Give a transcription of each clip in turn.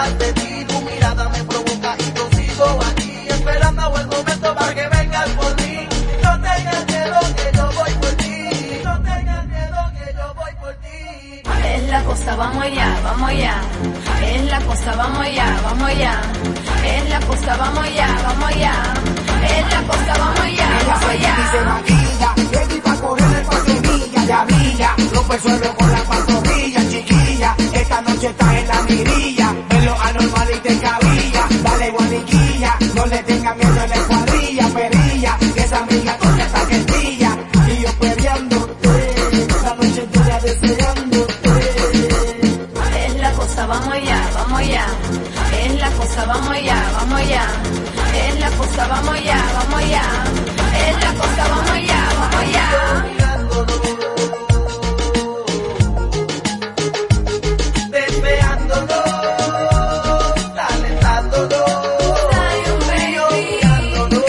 vueltas de ti, tu mirada me provoca y yo sigo aquí, esperando el momento para que vengas por mí. No tengas miedo que yo voy por ti, no tengas miedo que yo voy por ti. Es la cosa, vamos allá, vamos allá. Es la cosa, vamos allá, vamos allá. Es la cosa, vamos allá, vamos allá. Es la cosa, vamos allá, vamos allá. Y se maquilla, ready pa' correr pa' Sevilla, ya brilla, rompe el suelo con la pantorrilla, chiquilla, esta noche está en la mirilla, en lo anormal y te cabilla, dale guaniquilla, no le tenga miedo en la cuadrilla, perilla, que esa amiga con esta gentilla, y yo peleándote, la noche entera deseándote. Es la cosa, vamos allá, vamos allá. Es la cosa, vamos allá, vamos allá. Es la cosa, vamos allá, vamos allá. Es la cosa, vamos allá, vamos allá. Deseándolo, calentándolo, mirándolo,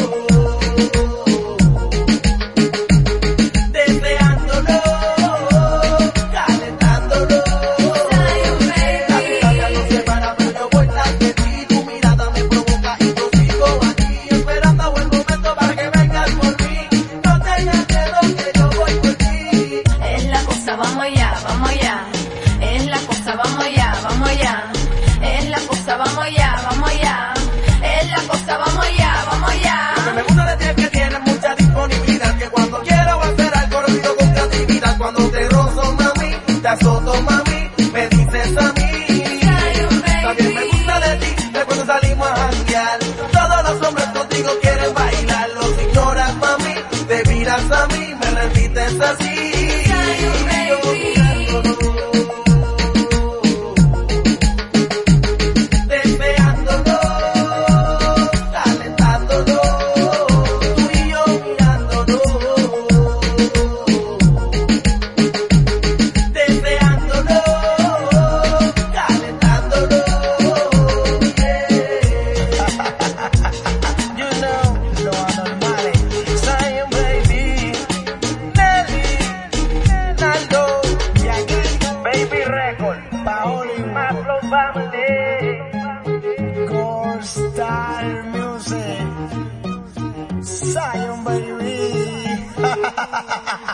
deseándolo, calentándolo. La distancia no separa, pero yo voy tras de ti, tu mirada me provoca y yo sigo aquí, esperando el momento para que vengas por mí. No tengas miedo que yo voy por ti. Es la cosa, vamos allá, vamos allá. Es la cosa, vamos allá, vamos allá. Es la cosa, vamos allá, vamos allá. Es la cosa, vamos allá, vamos allá. Lo que me gusta de ti es que tienes mucha disponibilidad, que cuando quiero hacer algo lo pido con creatividad. Cuando te rozo, mami, te azoto, mami, me dices a mí. También me gusta de ti, de cuando salimos a janguear. Todos los hombres contigo quieren bailar, los ignoras, mami, te miras a mí, me repites así. Deseándolo, calentándolo, tú y yo mirándolo. Deseándolo, calentándolo, You know, lo anormal, Zion baby, Nelly, Naldo, Baby Record, Paoli, Maslow Family, Gold Star Music, Zion baby.